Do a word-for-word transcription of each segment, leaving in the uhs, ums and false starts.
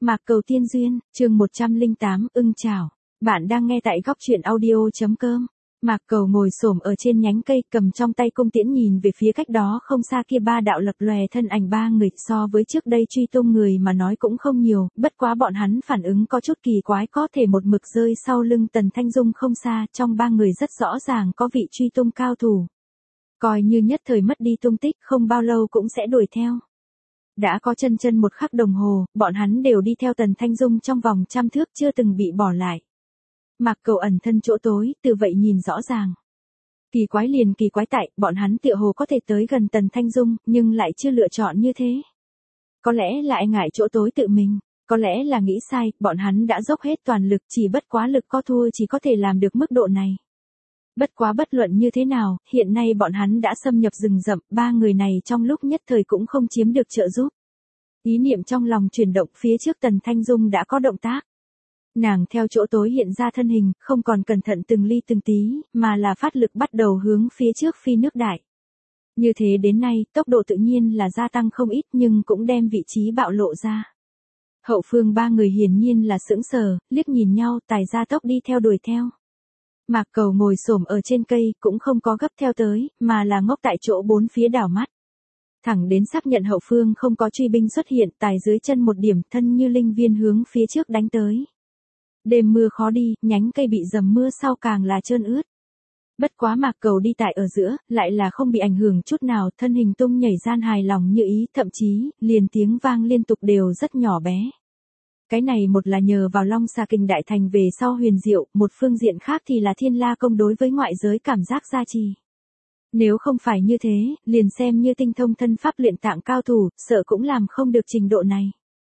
Mạc Cầu Tiên Duyên, chương một trăm lẻ tám, ưng chảo. Bạn đang nghe tại góc truyện audio.com. Mạc Cầu ngồi xổm ở trên nhánh cây, cầm trong tay cung tiễn nhìn về phía cách đó không xa kia ba đạo lập lòe thân ảnh ba người, so với trước đây truy tung người mà nói cũng không nhiều, bất quá bọn hắn phản ứng có chút kỳ quái, có thể một mực rơi sau lưng Tần Thanh Dung không xa, trong ba người rất rõ ràng có vị truy tung cao thủ. Coi như nhất thời mất đi tung tích, không bao lâu cũng sẽ đuổi theo. Đã có chân chân một khắc đồng hồ, bọn hắn đều đi theo Tần Thanh Dung trong vòng trăm thước chưa từng bị bỏ lại. Mạc Cầu ẩn thân chỗ tối, từ vậy nhìn rõ ràng. Kỳ quái liền kỳ quái tại, bọn hắn tựa hồ có thể tới gần Tần Thanh Dung, nhưng lại chưa lựa chọn như thế. Có lẽ là e ngại chỗ tối tự mình, có lẽ là nghĩ sai, bọn hắn đã dốc hết toàn lực, chỉ bất quá lực có thua chỉ có thể làm được mức độ này. Bất quá bất luận như thế nào, hiện nay bọn hắn đã xâm nhập rừng rậm, ba người này trong lúc nhất thời cũng không chiếm được trợ giúp. Ý niệm trong lòng chuyển động, phía trước Tần Thanh Dung đã có động tác. Nàng theo chỗ tối hiện ra thân hình, không còn cẩn thận từng ly từng tí, mà là phát lực bắt đầu hướng phía trước phi nước đại. Như thế đến nay, tốc độ tự nhiên là gia tăng không ít nhưng cũng đem vị trí bạo lộ ra. Hậu phương ba người hiển nhiên là sững sờ, liếc nhìn nhau, tài gia tốc đi theo đuổi theo. Mạc Cầu ngồi xổm ở trên cây, cũng không có gấp theo tới, mà là ngốc tại chỗ bốn phía đảo mắt. Thẳng đến xác nhận hậu phương không có truy binh xuất hiện, tài dưới chân một điểm, thân như linh viên hướng phía trước đánh tới. Đêm mưa khó đi, nhánh cây bị dầm mưa sau càng là trơn ướt. Bất quá Mạc Cầu đi tại ở giữa, lại là không bị ảnh hưởng chút nào, thân hình tung nhảy gian hài lòng như ý, thậm chí, liền tiếng vang liên tục đều rất nhỏ bé. Cái này một là nhờ vào Long Xà Kình đại thành về sau huyền diệu, một phương diện khác thì là Thiên La công đối với ngoại giới cảm giác gia trì. Nếu không phải như thế, liền xem như tinh thông thân pháp luyện tạng cao thủ, sợ cũng làm không được trình độ này.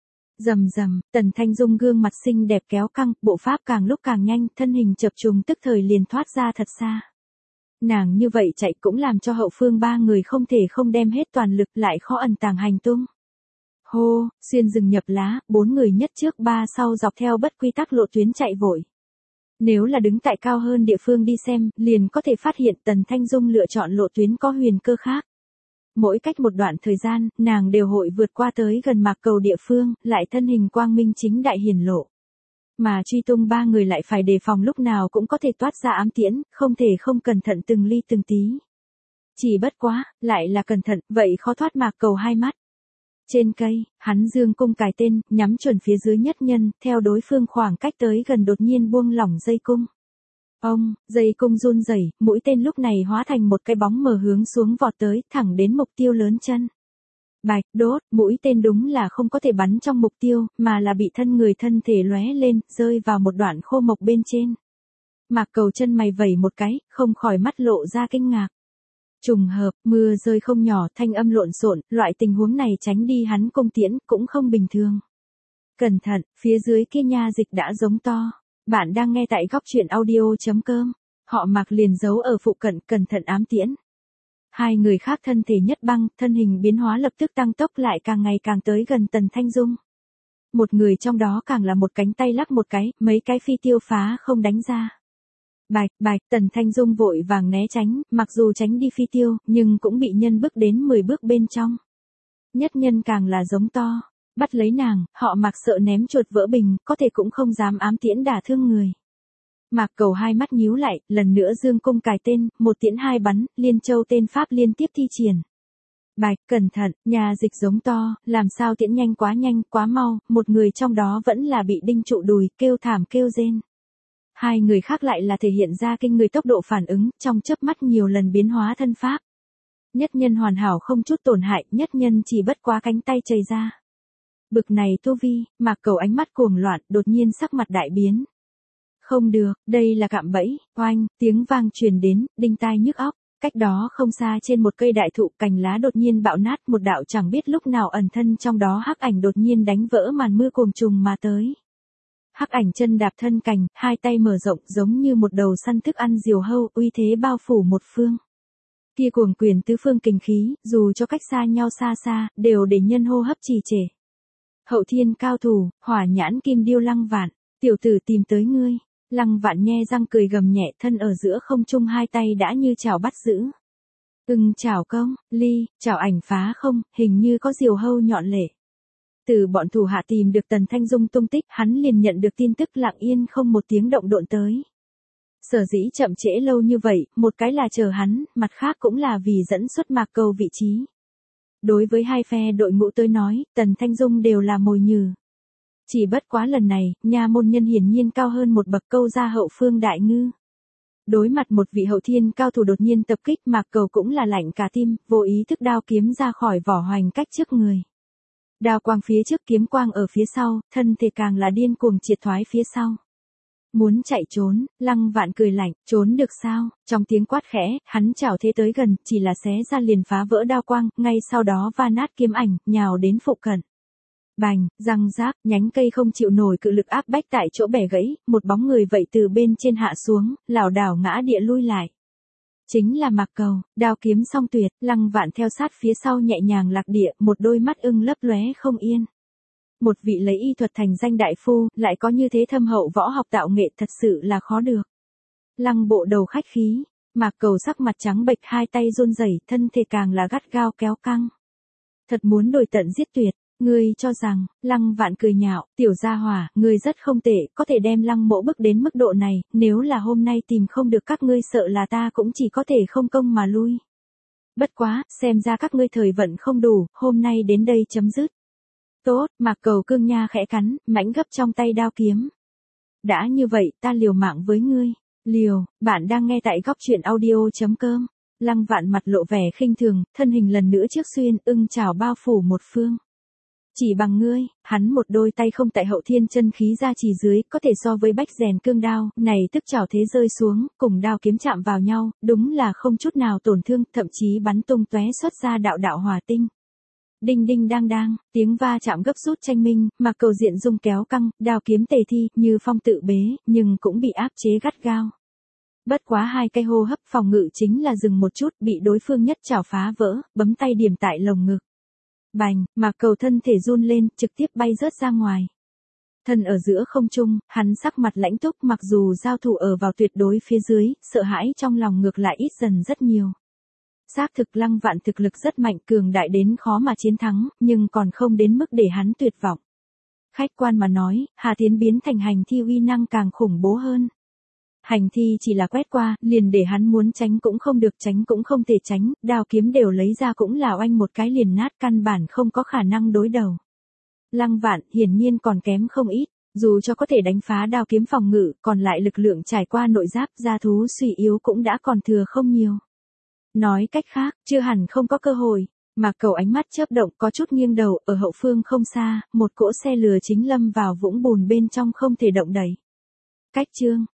Rầm rầm, Tần Thanh Dung gương mặt xinh đẹp kéo căng, bộ pháp càng lúc càng nhanh, thân hình chập trùng tức thời liền thoát ra thật xa. Nàng như vậy chạy cũng làm cho hậu phương ba người không thể không đem hết toàn lực, lại khó ẩn tàng hành tung. Hô, xuyên rừng nhập lá, bốn người nhất trước ba sau dọc theo bất quy tắc lộ tuyến chạy vội. Nếu là đứng tại cao hơn địa phương đi xem, liền có thể phát hiện Tần Thanh Dung lựa chọn lộ tuyến có huyền cơ khác. Mỗi cách một đoạn thời gian, nàng đều hội vượt qua tới gần Mạc Cầu địa phương, lại thân hình quang minh chính đại hiển lộ. Mà truy tung ba người lại phải đề phòng lúc nào cũng có thể toát ra ám tiễn, không thể không cẩn thận từng ly từng tí. Chỉ bất quá, lại là cẩn thận, vậy khó thoát Mạc Cầu hai mắt. Trên cây, hắn dương cung cài tên, nhắm chuẩn phía dưới nhất nhân, theo đối phương khoảng cách tới gần đột nhiên buông lỏng dây cung. Ông, dây cung run rẩy, mũi tên lúc này hóa thành một cái bóng mờ hướng xuống vọt tới, thẳng đến mục tiêu lớn chân. Bạch, đốt, mũi tên đúng là không có thể bắn trong mục tiêu, mà là bị thân người thân thể lóe lên, rơi vào một đoạn khô mộc bên trên. Mạc Cầu chân mày vẩy một cái, không khỏi mắt lộ ra kinh ngạc. Trùng hợp, mưa rơi không nhỏ, thanh âm lộn xộn, loại tình huống này tránh đi hắn cung tiễn, cũng không bình thường. Cẩn thận, phía dưới kia nha dịch đã giống to. Bạn đang nghe tại góc truyện audio.com. Họ Mạc liền giấu ở phụ cận, cẩn thận ám tiễn. Hai người khác thân thể nhất băng, thân hình biến hóa lập tức tăng tốc lại càng ngày càng tới gần Tần Thanh Dung. Một người trong đó càng là một cánh tay lắc một cái, mấy cái phi tiêu phá không đánh ra. Bạch, bạch, Tần Thanh Dung vội vàng né tránh, mặc dù tránh đi phi tiêu, nhưng cũng bị nhân bước đến mười bước bên trong. Nhất nhân càng là giống to, bắt lấy nàng, họ Mạc sợ ném chuột vỡ bình, có thể cũng không dám ám tiễn đả thương người. Mạc Cầu hai mắt nhíu lại, lần nữa dương cung cài tên, một tiễn hai bắn, liên châu tên pháp liên tiếp thi triển. Bạch, cẩn thận, nhà dịch giống to, làm sao tiễn nhanh quá nhanh, quá mau, một người trong đó vẫn là bị đinh trụ đùi, kêu thảm kêu rên. Hai người khác lại là thể hiện ra kinh người tốc độ phản ứng, trong chớp mắt nhiều lần biến hóa thân pháp. Nhất nhân hoàn hảo không chút tổn hại, nhất nhân chỉ bất quá cánh tay chảy ra. Bực này tu vi, Mạc Cầu ánh mắt cuồng loạn, đột nhiên sắc mặt đại biến. Không được, đây là cạm bẫy, oanh, tiếng vang truyền đến, đinh tai nhức óc. Cách đó không xa trên một cây đại thụ, cành lá đột nhiên bạo nát, một đạo chẳng biết lúc nào ẩn thân trong đó hắc ảnh đột nhiên đánh vỡ màn mưa cuồng trùng mà tới. Hắc ảnh chân đạp thân cành, hai tay mở rộng giống như một đầu săn thức ăn diều hâu, uy thế bao phủ một phương. Kia cuồng quyền tứ phương kình khí, dù cho cách xa nhau xa xa, đều để nhân hô hấp trì trệ. Hậu thiên cao thủ, hỏa nhãn kim điêu Lăng Vạn, tiểu tử tìm tới ngươi. Lăng Vạn nhe răng cười gầm nhẹ, thân ở giữa không trung hai tay đã như chảo bắt giữ. Ưng chảo công, ly, chảo ảnh phá không, hình như có diều hâu nhọn lệ. Từ bọn thủ hạ tìm được Tần Thanh Dung tung tích, hắn liền nhận được tin tức lặng yên không một tiếng động độn tới. Sở dĩ chậm trễ lâu như vậy, một cái là chờ hắn, mặt khác cũng là vì dẫn xuất Mạc Cầu vị trí. Đối với hai phe đội ngũ tới nói, Tần Thanh Dung đều là mồi nhử. Chỉ bất quá lần này, nha môn nhân hiển nhiên cao hơn một bậc, câu ra hậu phương đại ngư. Đối mặt một vị hậu thiên cao thủ đột nhiên tập kích, Mạc Cầu cũng là lạnh cả tim, vô ý thức đao kiếm ra khỏi vỏ hoành cách trước người. Đao quang phía trước, kiếm quang ở phía sau, thân thể càng là điên cuồng triệt thoái phía sau. Muốn chạy trốn, Lăng Vạn cười lạnh, trốn được sao? Trong tiếng quát khẽ, hắn chảo thế tới gần, chỉ là xé ra liền phá vỡ đao quang, ngay sau đó va nát kiếm ảnh, nhào đến phụ cận. Bành, răng rác, nhánh cây không chịu nổi cự lực áp bách tại chỗ bẻ gãy, một bóng người vậy từ bên trên hạ xuống, lảo đảo ngã địa lui lại. Chính là Mạc Cầu, đao kiếm song tuyệt, Lăng Vạn theo sát phía sau nhẹ nhàng lạc địa, một đôi mắt ưng lấp lóe không yên. Một vị lấy y thuật thành danh đại phu, lại có như thế thâm hậu võ học tạo nghệ, thật sự là khó được. Lăng bộ đầu khách khí, Mạc Cầu sắc mặt trắng bệch, hai tay run rẩy, thân thể càng là gắt gao kéo căng. Thật muốn đổi tận giết tuyệt, ngươi cho rằng, Lăng Vạn cười nhạo, tiểu gia hỏa, ngươi rất không tệ, có thể đem Lăng mỗ bức đến mức độ này, nếu là hôm nay tìm không được các ngươi sợ là ta cũng chỉ có thể không công mà lui. Bất quá, xem ra các ngươi thời vận không đủ, hôm nay đến đây chấm dứt. Tốt, Mạc Cầu cương nha khẽ cắn, mãnh gấp trong tay đao kiếm. Đã như vậy, ta liều mạng với ngươi. Liều, bạn đang nghe tại góc truyện audio chấm com. Lăng Vạn mặt lộ vẻ khinh thường, thân hình lần nữa trước xuyên, ưng chảo bao phủ một phương. Chỉ bằng ngươi, hắn một đôi tay không tại hậu thiên chân khí ra chỉ dưới, có thể so với bách rèn cương đao, này tức chảo thế rơi xuống, cùng đao kiếm chạm vào nhau, đúng là không chút nào tổn thương, thậm chí bắn tung tóe xuất ra đạo đạo hỏa tinh. Đinh đinh đang đang, tiếng va chạm gấp rút tranh minh, Mạc Cầu diện dung kéo căng, đao kiếm tề thi, như phong tự bế, nhưng cũng bị áp chế gắt gao. Bất quá hai cây hô hấp phòng ngự chính là dừng một chút, bị đối phương nhất chảo phá vỡ, bấm tay điểm tại lồng ngực. Bành, Mạc Cầu thân thể run lên, trực tiếp bay rớt ra ngoài. Thân ở giữa không trung, hắn sắc mặt lãnh túc, mặc dù giao thủ ở vào tuyệt đối phía dưới, sợ hãi trong lòng ngược lại ít dần rất nhiều. Xác thực Lăng Vạn thực lực rất mạnh, cường đại đến khó mà chiến thắng, nhưng còn không đến mức để hắn tuyệt vọng. Khách quan mà nói, Hà Tiến biến thành hành thi uy năng càng khủng bố hơn. Hành thi chỉ là quét qua, liền để hắn muốn tránh cũng không được, tránh cũng không thể tránh, đao kiếm đều lấy ra cũng là oanh một cái liền nát, căn bản không có khả năng đối đầu. Lăng Vạn hiển nhiên còn kém không ít, dù cho có thể đánh phá đao kiếm phòng ngự, còn lại lực lượng trải qua nội giáp, gia thú suy yếu cũng đã còn thừa không nhiều. Nói cách khác, chưa hẳn không có cơ hội. Mạc Cầu ánh mắt chớp động, có chút nghiêng đầu, ở hậu phương không xa, một cỗ xe lừa chính lâm vào vũng bùn bên trong không thể động đậy. Cách chương,